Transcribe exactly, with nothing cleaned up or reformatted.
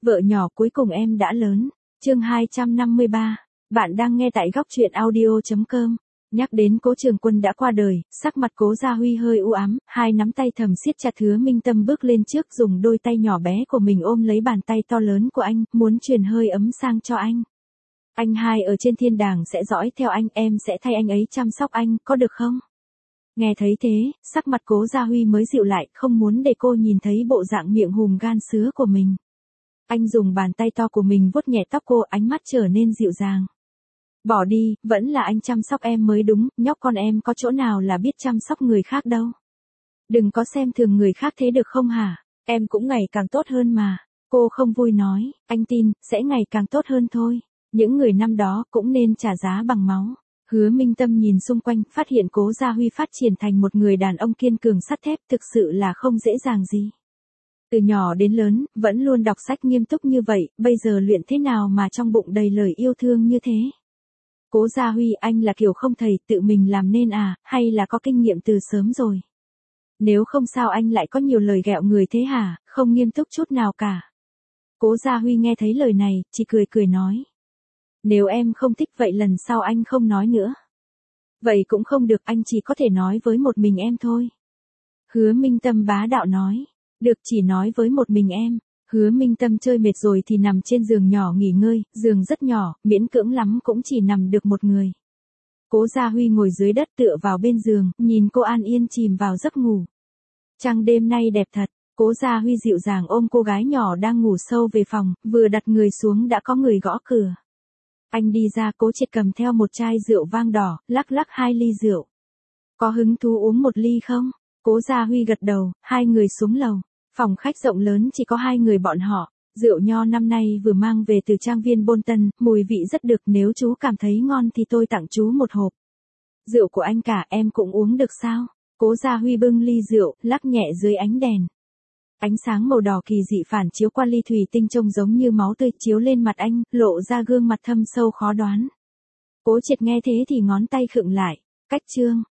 Vợ nhỏ cuối cùng em đã lớn. Chương hai trăm năm mươi ba. Bạn đang nghe tại góc truyện audio chấm com. Nhắc đến Cố Trường Quân đã qua đời, sắc mặt Cố Gia Huy hơi u ám, hai nắm tay thầm siết chặt. Hứa Minh Tâm bước lên trước, dùng đôi tay nhỏ bé của mình ôm lấy bàn tay to lớn của anh, muốn truyền hơi ấm sang cho anh. Anh hai ở trên thiên đàng sẽ dõi theo anh, em sẽ thay anh ấy chăm sóc anh, có được không? Nghe thấy thế, sắc mặt Cố Gia Huy mới dịu lại, không muốn để cô nhìn thấy bộ dạng miệng hùm gan sứa của mình. Anh dùng bàn tay to của mình vuốt nhẹ tóc cô, ánh mắt trở nên dịu dàng. Bỏ đi, vẫn là anh chăm sóc em mới đúng, nhóc con em có chỗ nào là biết chăm sóc người khác đâu. Đừng có xem thường người khác thế được không hả? Em cũng ngày càng tốt hơn mà. Cô không vui nói, anh tin, sẽ ngày càng tốt hơn thôi. Những người năm đó cũng nên trả giá bằng máu. Hứa Minh Tâm nhìn xung quanh, phát hiện Cố Gia Huy phát triển thành một người đàn ông kiên cường sắt thép, thực sự là không dễ dàng gì. Từ nhỏ đến lớn, vẫn luôn đọc sách nghiêm túc như vậy, bây giờ luyện thế nào mà trong bụng đầy lời yêu thương như thế? Cố Gia Huy, anh là kiểu không thầy, tự mình làm nên à, hay là có kinh nghiệm từ sớm rồi? Nếu không sao anh lại có nhiều lời ghẹo người thế hả, không nghiêm túc chút nào cả. Cố Gia Huy nghe thấy lời này, chỉ cười cười nói. Nếu em không thích vậy lần sau anh không nói nữa. Vậy cũng không được, anh chỉ có thể nói với một mình em thôi. Hứa Minh Tâm bá đạo nói. Được, chỉ nói với một mình em. Hứa Minh Tâm chơi mệt rồi thì nằm trên giường nhỏ nghỉ ngơi, giường rất nhỏ, miễn cưỡng lắm cũng chỉ nằm được một người. Cố Gia Huy ngồi dưới đất tựa vào bên giường, nhìn cô an yên chìm vào giấc ngủ. Trăng đêm nay đẹp thật. Cố Gia Huy dịu dàng ôm cô gái nhỏ đang ngủ sâu về phòng, vừa đặt người xuống đã có người gõ cửa. Anh đi ra, Cố Triệt cầm theo một chai rượu vang đỏ, lắc lắc hai ly rượu. Có hứng thú uống một ly không? Cố Gia Huy gật đầu, hai người xuống lầu. Phòng khách rộng lớn chỉ có hai người bọn họ. Rượu nho năm nay vừa mang về từ trang viên Bôn Tân, mùi vị rất được, nếu chú cảm thấy ngon thì tôi tặng chú một hộp. Rượu của anh cả, em cũng uống được sao? Cố Gia Huy bưng ly rượu, lắc nhẹ dưới ánh đèn. Ánh sáng màu đỏ kỳ dị phản chiếu qua ly thủy tinh trông giống như máu tươi chiếu lên mặt anh, lộ ra gương mặt thâm sâu khó đoán. Cố Triệt nghe thế thì ngón tay khựng lại. Cách chương.